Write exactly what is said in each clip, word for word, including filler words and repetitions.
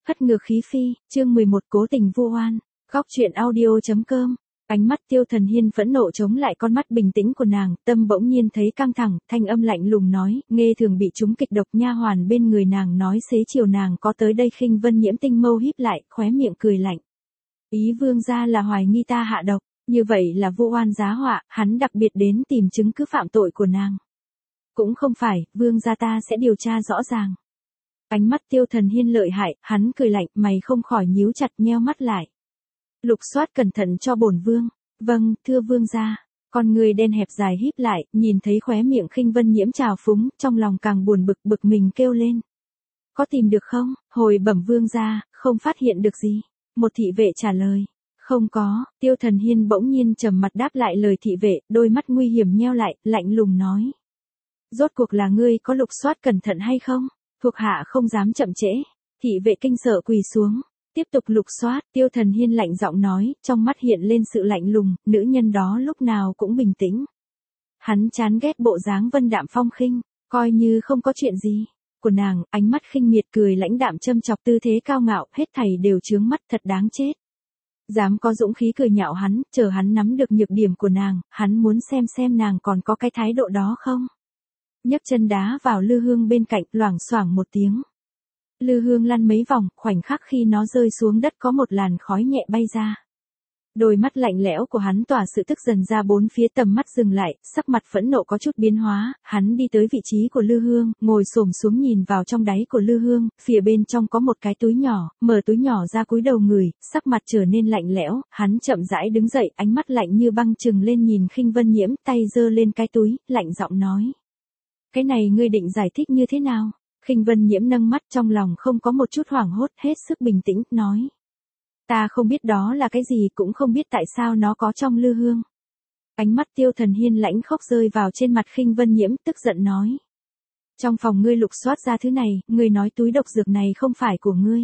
Hất ngược khí phi, chương mười một cố tình vu oan. Góc truyện audio.com. Ánh mắt Tiêu Thần Hiên phẫn nộ chống lại con mắt bình tĩnh của nàng, tâm bỗng nhiên thấy căng thẳng, thanh âm lạnh lùng nói, Nghê Thường bị trúng kịch độc. Nha hoàn bên người nàng nói xế chiều nàng có tới đây. Khinh Vân Nhiễm tinh mâu híp lại, khóe miệng cười lạnh. Ý vương gia là hoài nghi ta hạ độc, như vậy là vu oan giá họa, hắn đặc biệt đến tìm chứng cứ phạm tội của nàng. Cũng không phải, vương gia ta sẽ điều tra rõ ràng. Ánh mắt Tiêu Thần Hiên lợi hại, hắn cười lạnh, mày không khỏi nhíu chặt, nheo mắt lại. Lục soát cẩn thận cho bổn vương. Vâng, thưa vương gia. Con người đen hẹp dài híp lại, nhìn thấy khóe miệng Khinh Vân Nhiễm trào phúng, trong lòng càng buồn bực, bực mình kêu lên. Có tìm được không? Hồi bẩm vương gia, không phát hiện được gì. Một thị vệ trả lời. Không có. Tiêu Thần Hiên bỗng nhiên trầm mặt đáp lại lời thị vệ, đôi mắt nguy hiểm nheo lại, lạnh lùng nói. Rốt cuộc là ngươi có lục soát cẩn thận hay không? Thuộc hạ không dám chậm trễ. Thị vệ kinh sợ quỳ xuống. Tiếp tục lục soát. Tiêu Thần Hiên lạnh giọng nói, trong mắt hiện lên sự lạnh lùng, nữ nhân đó lúc nào cũng bình tĩnh. Hắn chán ghét bộ dáng vân đạm phong khinh, coi như không có chuyện gì. Của nàng, ánh mắt khinh miệt cười lãnh đạm châm chọc, tư thế cao ngạo, hết thảy đều chướng mắt, thật đáng chết. Dám có dũng khí cười nhạo hắn, chờ hắn nắm được nhược điểm của nàng, hắn muốn xem xem nàng còn có cái thái độ đó không. Nhấc chân đá vào lư hương bên cạnh, loảng xoảng một tiếng. Lư hương lăn mấy vòng, khoảnh khắc khi nó rơi xuống đất có một làn khói nhẹ bay ra. Đôi mắt lạnh lẽo của hắn tỏa sự tức dần ra bốn phía, tầm mắt dừng lại, sắc mặt phẫn nộ có chút biến hóa, hắn đi tới vị trí của lư hương, ngồi xổm xuống nhìn vào trong đáy của lư hương, phía bên trong có một cái túi nhỏ, mở túi nhỏ ra cúi đầu ngửi, sắc mặt trở nên lạnh lẽo, hắn chậm rãi đứng dậy, ánh mắt lạnh như băng trừng lên nhìn Khinh Vân Nhiễm, tay giơ lên cái túi, lạnh giọng nói. Cái này ngươi định giải thích như thế nào? Khinh Vân Nhiễm nâng mắt, trong lòng không có một chút hoảng hốt, hết sức bình tĩnh, nói. Ta không biết đó là cái gì, cũng không biết tại sao nó có trong lư hương. Ánh mắt Tiêu Thần Hiên lãnh khốc rơi vào trên mặt Khinh Vân Nhiễm, tức giận nói. Trong phòng ngươi lục soát ra thứ này, ngươi nói túi độc dược này không phải của ngươi.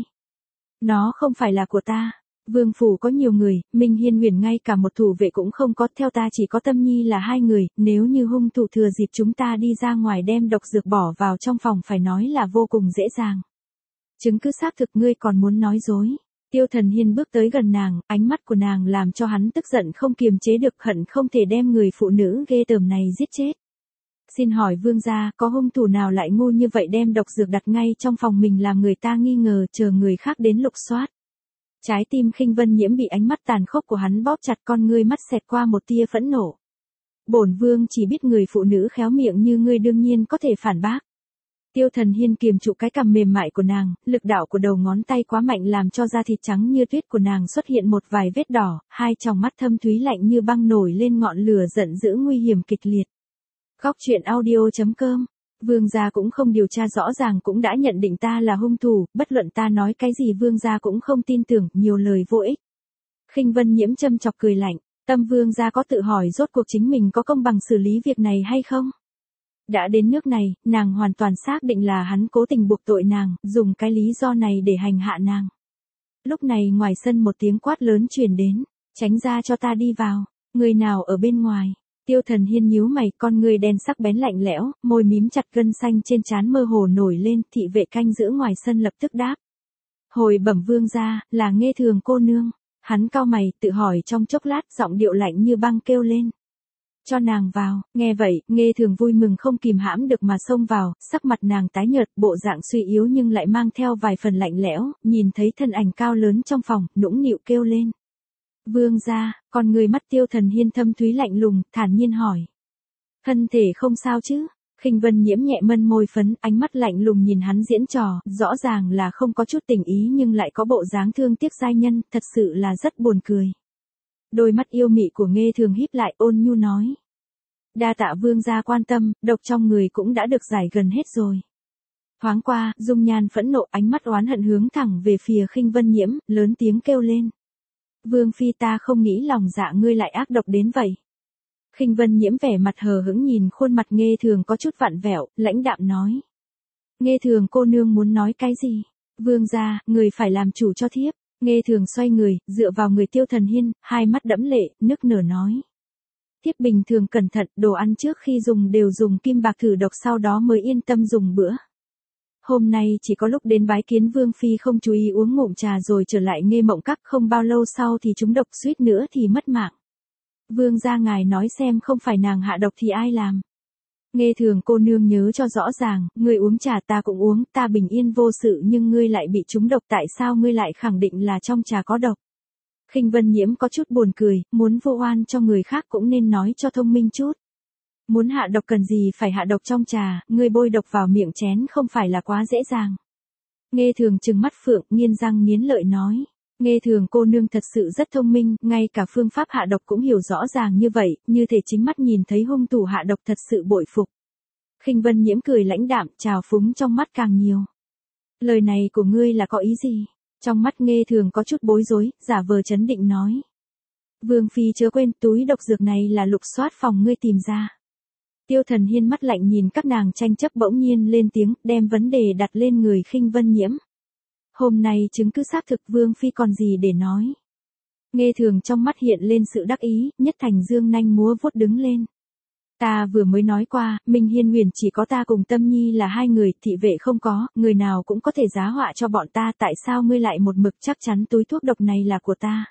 Nó không phải là của ta. Vương phủ có nhiều người, Minh Hiên Huyền ngay cả một thủ vệ cũng không có, theo ta chỉ có Tâm Nhi là hai người, nếu như hung thủ thừa dịp chúng ta đi ra ngoài đem độc dược bỏ vào trong phòng phải nói là vô cùng dễ dàng. Chứng cứ xác thực, ngươi còn muốn nói dối. Tiêu Thần Hiên bước tới gần nàng, ánh mắt của nàng làm cho hắn tức giận không kiềm chế được, hận không thể đem người phụ nữ ghê tởm này giết chết. Xin hỏi vương gia, có hung thủ nào lại ngu như vậy đem độc dược đặt ngay trong phòng mình làm người ta nghi ngờ, chờ người khác đến lục soát. Trái tim Khinh Vân Nhiễm bị ánh mắt tàn khốc của hắn bóp chặt, con ngươi mắt xẹt qua một tia phẫn nộ. Bổn vương chỉ biết người phụ nữ khéo miệng như ngươi đương nhiên có thể phản bác. Tiêu Thần Hiên kiềm trụ cái cằm mềm mại của nàng, lực đạo của đầu ngón tay quá mạnh làm cho da thịt trắng như tuyết của nàng xuất hiện một vài vết đỏ, hai tròng mắt thâm thúy lạnh như băng nổi lên ngọn lửa giận dữ nguy hiểm kịch liệt. Góc truyện audio.com. Vương gia cũng không điều tra rõ ràng cũng đã nhận định ta là hung thủ, bất luận ta nói cái gì vương gia cũng không tin tưởng, nhiều lời vô ích. Khinh Vân Nhiễm châm chọc cười lạnh, tâm vương gia có tự hỏi rốt cuộc chính mình có công bằng xử lý việc này hay không? Đã đến nước này, nàng hoàn toàn xác định là hắn cố tình buộc tội nàng, dùng cái lý do này để hành hạ nàng. Lúc này ngoài sân một tiếng quát lớn truyền đến, tránh ra cho ta đi vào, người nào ở bên ngoài? Tiêu Thần Hiên nhíu mày, con người đen sắc bén lạnh lẽo, môi mím chặt, gân xanh trên trán mơ hồ nổi lên, thị vệ canh giữ ngoài sân lập tức đáp. Hồi bẩm vương gia, là Nghê Thường cô nương. Hắn cau mày, tự hỏi trong chốc lát, giọng điệu lạnh như băng kêu lên. Cho nàng vào. Nghe vậy, Nghê Thường vui mừng không kìm hãm được mà xông vào, sắc mặt nàng tái nhợt, bộ dạng suy yếu nhưng lại mang theo vài phần lạnh lẽo, nhìn thấy thân ảnh cao lớn trong phòng, nũng nịu kêu lên. Vương gia, con người mắt Tiêu Thần Hiên thâm thúy lạnh lùng, thản nhiên hỏi. Thân thể không sao chứ? Khinh Vân Nhiễm nhẹ mân môi phấn, ánh mắt lạnh lùng nhìn hắn diễn trò, rõ ràng là không có chút tình ý nhưng lại có bộ dáng thương tiếc giai nhân, thật sự là rất buồn cười. Đôi mắt yêu mị của Nghê Thường híp lại, ôn nhu nói. Đa tạ vương gia quan tâm, độc trong người cũng đã được giải gần hết rồi. Thoáng qua, dung nhan phẫn nộ, ánh mắt oán hận hướng thẳng về phía Khinh Vân Nhiễm, lớn tiếng kêu lên. Vương phi, ta không nghĩ lòng dạ ngươi lại ác độc đến vậy. Khinh Vân Nhiễm vẻ mặt hờ hững nhìn khuôn mặt Nghê Thường có chút vặn vẹo, lãnh đạm nói. Nghê Thường cô nương muốn nói cái gì? Vương gia, người phải làm chủ cho thiếp. Nghê Thường xoay người, dựa vào người Tiêu Thần Hiên, hai mắt đẫm lệ, nức nở nói. Thiếp bình thường cẩn thận, đồ ăn trước khi dùng đều dùng kim bạc thử độc sau đó mới yên tâm dùng bữa. Hôm nay chỉ có lúc đến bái kiến Vương Phi không chú ý uống ngụm trà rồi trở lại Nghê Mộng Các, không bao lâu sau thì trúng độc, suýt nữa thì mất mạng. Vương gia ngài nói xem, không phải nàng hạ độc thì ai làm? Nghê Thường cô nương nhớ cho rõ ràng, ngươi uống trà ta cũng uống, ta bình yên vô sự nhưng ngươi lại bị trúng độc, tại sao ngươi lại khẳng định là trong trà có độc? Khinh Vân Nhiễm có chút buồn cười, muốn vô oan cho người khác cũng nên nói cho thông minh chút. Muốn hạ độc cần gì phải hạ độc trong trà, ngươi bôi độc vào miệng chén không phải là quá dễ dàng. Nghê Thường trừng mắt phượng, nghiến răng nghiến lợi nói. Nghê Thường cô nương thật sự rất thông minh, ngay cả phương pháp hạ độc cũng hiểu rõ ràng như vậy, như thể chính mắt nhìn thấy hung thủ hạ độc, thật sự bội phục. Khinh Vân Nhiễm cười lãnh đạm, trào phúng trong mắt càng nhiều. Lời này của ngươi là có ý gì? Trong mắt Nghê Thường có chút bối rối, giả vờ trấn định nói. Vương Phi chớ quên, túi độc dược này là lục soát phòng ngươi tìm ra. Tiêu Thần Hiên mắt lạnh nhìn các nàng tranh chấp, bỗng nhiên lên tiếng, đem vấn đề đặt lên người Khinh Vân Nhiễm. Hôm nay chứng cứ xác thực, Vương Phi còn gì để nói. Nghê Thường trong mắt hiện lên sự đắc ý, nhất thành dương nanh múa vuốt đứng lên. Ta vừa mới nói qua, Minh Hiên Huyền chỉ có ta cùng Tâm Nhi là hai người, thị vệ không có, người nào cũng có thể giá họa cho bọn ta, tại sao ngươi lại một mực chắc chắn túi thuốc độc này là của ta?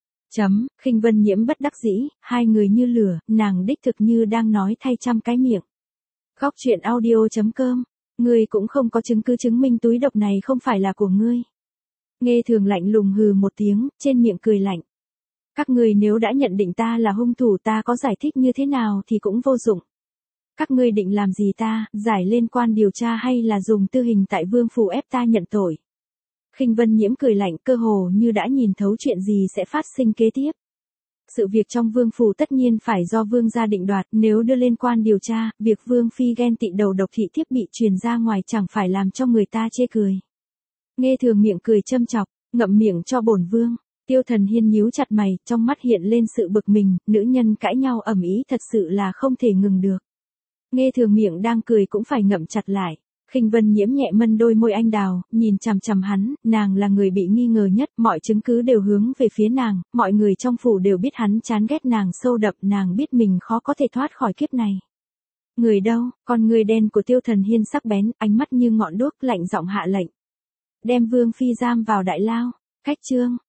Chấm, Khinh Vân Nhiễm bất đắc dĩ, hai người như lửa, nàng đích thực như đang nói thay trăm cái miệng. Góc truyện audio chấm com, ngươi cũng không có chứng cứ chứng minh túi độc này không phải là của ngươi. Nghê Thường lạnh lùng hừ một tiếng, trên miệng cười lạnh. Các ngươi nếu đã nhận định ta là hung thủ, ta có giải thích như thế nào thì cũng vô dụng. Các ngươi định làm gì ta, giải lên quan điều tra hay là dùng tư hình tại Vương phủ ép ta nhận tội? Khinh Vân Nhiễm cười lạnh, cơ hồ như đã nhìn thấu chuyện gì sẽ phát sinh kế tiếp. Sự việc trong Vương phủ tất nhiên phải do Vương gia định đoạt, nếu đưa lên quan điều tra, việc Vương Phi ghen tị đầu độc thị thiếp bị truyền ra ngoài chẳng phải làm cho người ta chê cười. Nghê Thường miệng cười châm chọc, ngậm miệng cho bổn vương. Tiêu Thần Hiên nhíu chặt mày, trong mắt hiện lên sự bực mình, nữ nhân cãi nhau ầm ĩ thật sự là không thể ngừng được. Nghê Thường miệng đang cười cũng phải ngậm chặt lại. Khinh Vân Nhiễm nhẹ mân đôi môi anh đào, nhìn chằm chằm hắn, nàng là người bị nghi ngờ nhất, mọi chứng cứ đều hướng về phía nàng, mọi người trong phủ đều biết hắn chán ghét nàng sâu đậm, nàng biết mình khó có thể thoát khỏi kiếp này. Người đâu? Con người đen của Tiêu Thần Hiên sắc bén, ánh mắt như ngọn đuốc, lạnh giọng hạ lệnh. Đem Vương Phi giam vào đại lao. Cách chương